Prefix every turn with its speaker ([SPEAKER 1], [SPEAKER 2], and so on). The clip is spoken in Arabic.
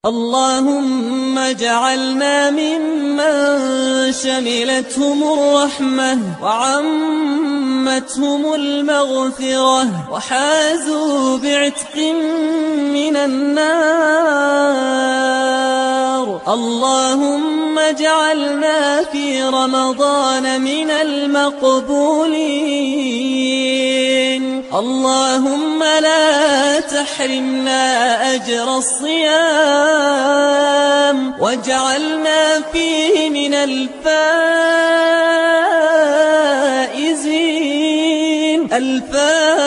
[SPEAKER 1] اللهم اجعلنا ممن شملتهم الرحمة وعمتهم المغفرة وحازوا بعتق من النار. اللهم اجعلنا في رمضان من المقبولين. اللهم لا تحرمنا أجر الصيام واجعلنا فيه من الفائزين.